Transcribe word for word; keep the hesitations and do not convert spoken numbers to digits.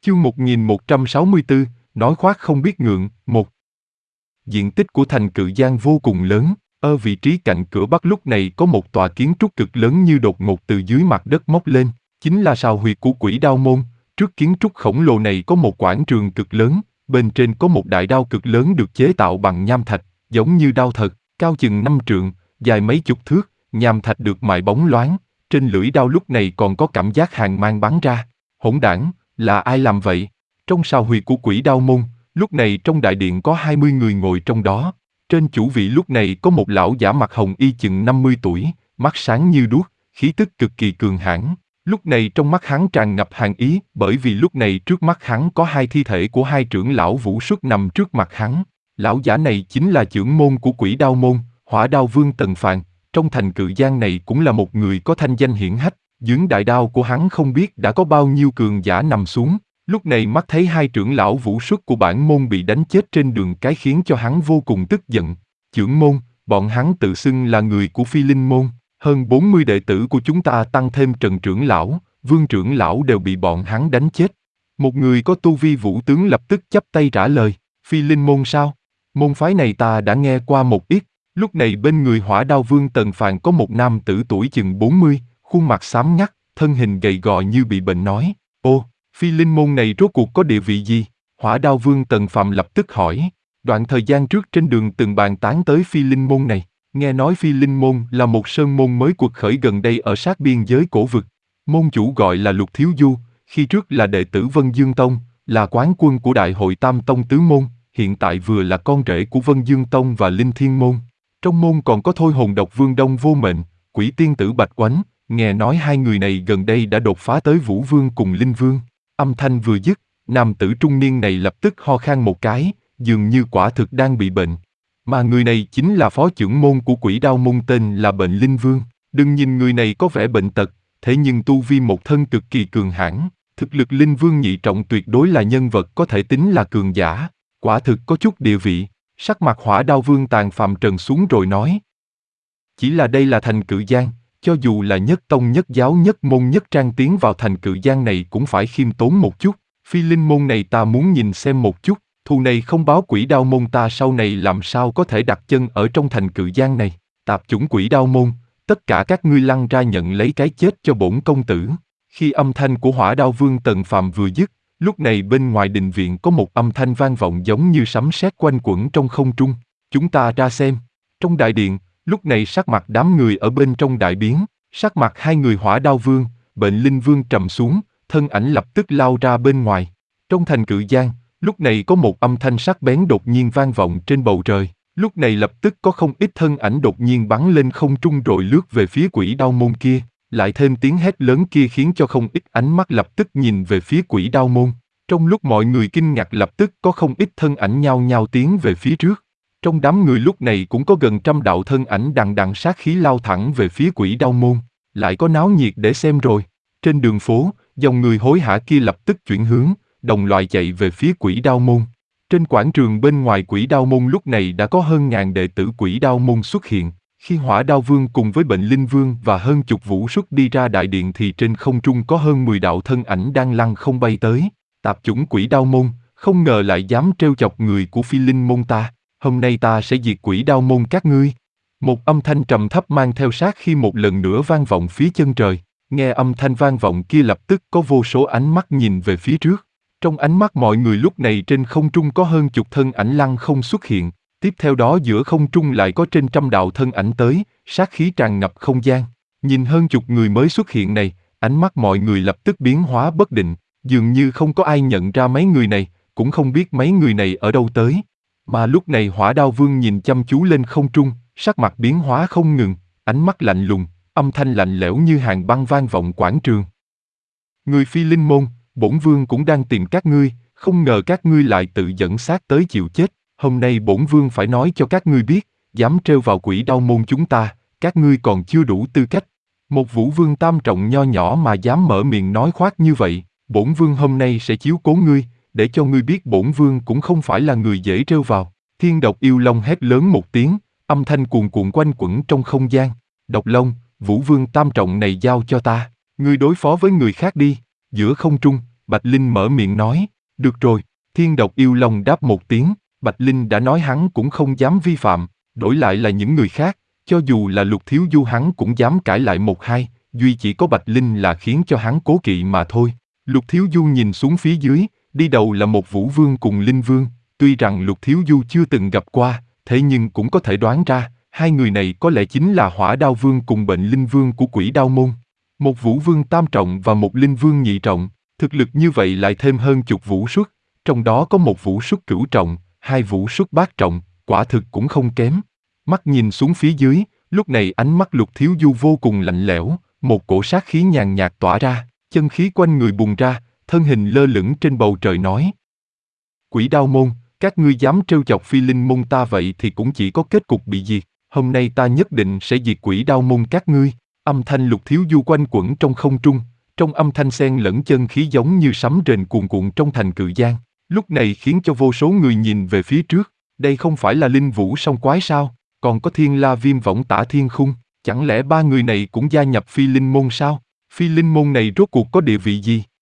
Chương một nghìn một trăm sáu mươi tư, nói khoác không biết ngượng. Một. Diện tích của thành Cự Giang vô cùng lớn, ở vị trí cạnh cửa bắc lúc này có một tòa kiến trúc cực lớn như đột ngột từ dưới mặt đất mọc lên, chính là sào huyệt của Quỷ Đao Môn. Trước kiến trúc khổng lồ này có một quảng trường cực lớn, bên trên có một đại đao cực lớn được chế tạo bằng nham thạch, giống như đao thật, cao chừng năm trượng, dài mấy chục thước, nham thạch được mài bóng loáng, trên lưỡi đao lúc này còn có cảm giác hàn mang bắn ra. Hỗn đản, là ai làm vậy? Trong sào huyệt của Quỷ Đao Môn, lúc này trong đại điện có hai mươi người ngồi trong đó. Trên chủ vị lúc này có một lão giả mặt hồng y chừng năm mươi tuổi, mắt sáng như đuốc, khí tức cực kỳ cường hãn. Lúc này trong mắt hắn tràn ngập hàn ý, bởi vì lúc này trước mắt hắn có hai thi thể của hai trưởng lão Vũ Xuất nằm trước mặt hắn. Lão giả này chính là trưởng môn của Quỷ Đao Môn, Hỏa Đao Vương Tần Phàn. Trong thành Cự Giang này cũng là một người có thanh danh hiển hách. Dưới đại đao của hắn không biết đã có bao nhiêu cường giả nằm xuống. Lúc này mắt thấy hai trưởng lão Vũ Xuất của bản môn bị đánh chết trên đường cái khiến cho hắn vô cùng tức giận. Trưởng môn, bọn hắn tự xưng là người của Phi Linh môn. Hơn bốn mươi đệ tử của chúng ta tăng thêm Trần trưởng lão, Vương trưởng lão đều bị bọn hắn đánh chết. Một người có tu vi vũ tướng lập tức chắp tay trả lời, Phi Linh môn sao? Môn phái này ta đã nghe qua một ít. Lúc này bên người Hỏa Đao Vương Tần Phàn có một nam tử tuổi chừng bốn mươi, khuôn mặt xám ngắt, thân hình gầy gò như bị bệnh nói. Ô, Phi Linh môn này rốt cuộc có địa vị gì? Hỏa Đao Vương Tần Phàm lập tức hỏi. Đoạn thời gian trước trên đường từng bàn tán tới Phi Linh môn này. Nghe nói Phi Linh môn là một sơn môn mới quật khởi gần đây ở sát biên giới cổ vực. Môn chủ gọi là Lục Thiếu Du, khi trước là đệ tử Vân Dương Tông, là quán quân của Đại hội Tam Tông Tứ Môn, hiện tại vừa là con rể của Vân Dương Tông và Linh Thiên Môn. Trong môn còn có Thôi Hồn Độc Vương Đông Vô Mệnh, Quỷ Tiên Tử Bạch Oánh, nghe nói hai người này gần đây đã đột phá tới Vũ Vương cùng Linh Vương. Âm thanh vừa dứt, nam tử trung niên này lập tức ho khan một cái, dường như quả thực đang bị bệnh. Mà người này chính là phó trưởng môn của Quỷ Đao Môn tên là Bệnh Linh Vương. Đừng nhìn người này có vẻ bệnh tật, thế nhưng tu vi một thân cực kỳ cường hãn, thực lực Linh Vương nhị trọng tuyệt đối là nhân vật có thể tính là cường giả, quả thực có chút địa vị. Sắc mặt Hỏa Đao Vương Tàn Phàm trần xuống rồi nói. Chỉ là đây là thành Cự Giang, cho dù là nhất tông nhất giáo nhất môn nhất trang tiến vào thành Cự Giang này cũng phải khiêm tốn một chút. Phi Linh môn này ta muốn nhìn xem một chút, thù này không báo Quỷ Đao môn ta sau này làm sao có thể đặt chân ở trong thành Cự Giang này. Tạp chủng Quỷ Đao môn, tất cả các ngươi lăn ra nhận lấy cái chết cho bổn công tử. Khi âm thanh của Hỏa Đao Vương Tần Phàm vừa dứt, lúc này bên ngoài đình viện có một âm thanh vang vọng giống như sấm sét quanh quẩn trong không trung. Chúng ta ra xem. Trong đại điện, lúc này sắc mặt đám người ở bên trong đại biến, sắc mặt hai người Hỏa Đao Vương, Bệnh Linh Vương trầm xuống, thân ảnh lập tức lao ra bên ngoài. Trong thành Cự Giang, lúc này có một âm thanh sắc bén đột nhiên vang vọng trên bầu trời. Lúc này lập tức có không ít thân ảnh đột nhiên bắn lên không trung rồi lướt về phía Quỷ Đao môn kia. Lại thêm tiếng hét lớn kia khiến cho không ít ánh mắt lập tức nhìn về phía Quỷ Đao môn. Trong lúc mọi người kinh ngạc lập tức có không ít thân ảnh nhao nhao tiến về phía trước. Trong đám người lúc này cũng có gần trăm đạo thân ảnh đằng đằng sát khí lao thẳng về phía Quỷ Đao môn. Lại có náo nhiệt để xem rồi. Trên đường phố, dòng người hối hả kia lập tức chuyển hướng, đồng loạt chạy về phía Quỷ Đao môn. Trên quảng trường bên ngoài Quỷ Đao môn lúc này đã có hơn ngàn đệ tử Quỷ Đao môn xuất hiện. Khi Hỏa Đao Vương cùng với Bệnh Linh Vương và hơn chục Vũ Xuất đi ra đại điện thì trên không trung có hơn mười đạo thân ảnh đang lăng không bay tới. Tạp chủng Quỷ Đao môn, không ngờ lại dám trêu chọc người của Phi Linh môn ta. Hôm nay ta sẽ diệt Quỷ Đao môn các ngươi. Một âm thanh trầm thấp mang theo sát khi một lần nữa vang vọng phía chân trời. Nghe âm thanh vang vọng kia lập tức có vô số ánh mắt nhìn về phía trước. Trong ánh mắt mọi người lúc này trên không trung có hơn chục thân ảnh lăng không xuất hiện. Tiếp theo đó giữa không trung lại có trên trăm đạo thân ảnh tới, sát khí tràn ngập không gian. Nhìn hơn chục người mới xuất hiện này, ánh mắt mọi người lập tức biến hóa bất định. Dường như không có ai nhận ra mấy người này, cũng không biết mấy người này ở đâu tới. Mà lúc này Hỏa Đao Vương nhìn chăm chú lên không trung, sắc mặt biến hóa không ngừng, ánh mắt lạnh lùng, âm thanh lạnh lẽo như hàng băng vang vọng quảng trường. Người Phi Linh môn, bổn vương cũng đang tìm các ngươi, không ngờ các ngươi lại tự dẫn xác tới chịu chết. Hôm nay bổn vương phải nói cho các ngươi biết, dám trêu vào Quỷ Đao môn chúng ta, các ngươi còn chưa đủ tư cách. Một Vũ Vương tam trọng nho nhỏ mà dám mở miệng nói khoác như vậy. Bổn vương hôm nay sẽ chiếu cố ngươi, để cho ngươi biết bổn vương cũng không phải là người dễ trêu vào. Thiên Độc Yêu Long hét lớn một tiếng, âm thanh cuồn cuộn quanh quẩn trong không gian. Độc Long, Vũ Vương tam trọng này giao cho ta, ngươi đối phó với người khác đi. Giữa không trung, Bạch Linh mở miệng nói, được rồi, Thiên Độc Yêu Long đáp một tiếng, Bạch Linh đã nói hắn cũng không dám vi phạm, đổi lại là những người khác, cho dù là Lục Thiếu Du hắn cũng dám cãi lại một hai, duy chỉ có Bạch Linh là khiến cho hắn cố kỵ mà thôi. Lục Thiếu Du nhìn xuống phía dưới, đi đầu là một Vũ Vương cùng Linh Vương, tuy rằng Lục Thiếu Du chưa từng gặp qua, thế nhưng cũng có thể đoán ra, hai người này có lẽ chính là Hỏa Đao Vương cùng Bệnh Linh Vương của Quỷ Đao Môn. Một Vũ Vương tam trọng và một Linh Vương nhị trọng, thực lực như vậy lại thêm hơn chục vũ xuất, trong đó có một vũ xuất cửu trọng, hai vũ xuất bát trọng, quả thực cũng không kém. Mắt nhìn xuống phía dưới, lúc này ánh mắt Lục Thiếu Du vô cùng lạnh lẽo, một cổ sát khí nhàn nhạt tỏa ra, chân khí quanh người bùng ra, thân hình lơ lửng trên bầu trời nói. Quỷ Đao Môn, các ngươi dám trêu chọc Phi Linh Môn ta vậy thì cũng chỉ có kết cục bị diệt, hôm nay ta nhất định sẽ diệt Quỷ Đao Môn các ngươi. Âm thanh Lục Thiếu Du quanh quẩn trong không trung, trong âm thanh xen lẫn chân khí giống như sấm rền cuồn cuộn trong thành Cự Giang, lúc này khiến cho vô số người nhìn về phía trước, đây không phải là Linh Vũ song quái sao, còn có Thiên La Viêm Võng Tả Thiên Khung, chẳng lẽ ba người này cũng gia nhập Phi Linh Môn sao? Phi Linh Môn này rốt cuộc có địa vị gì?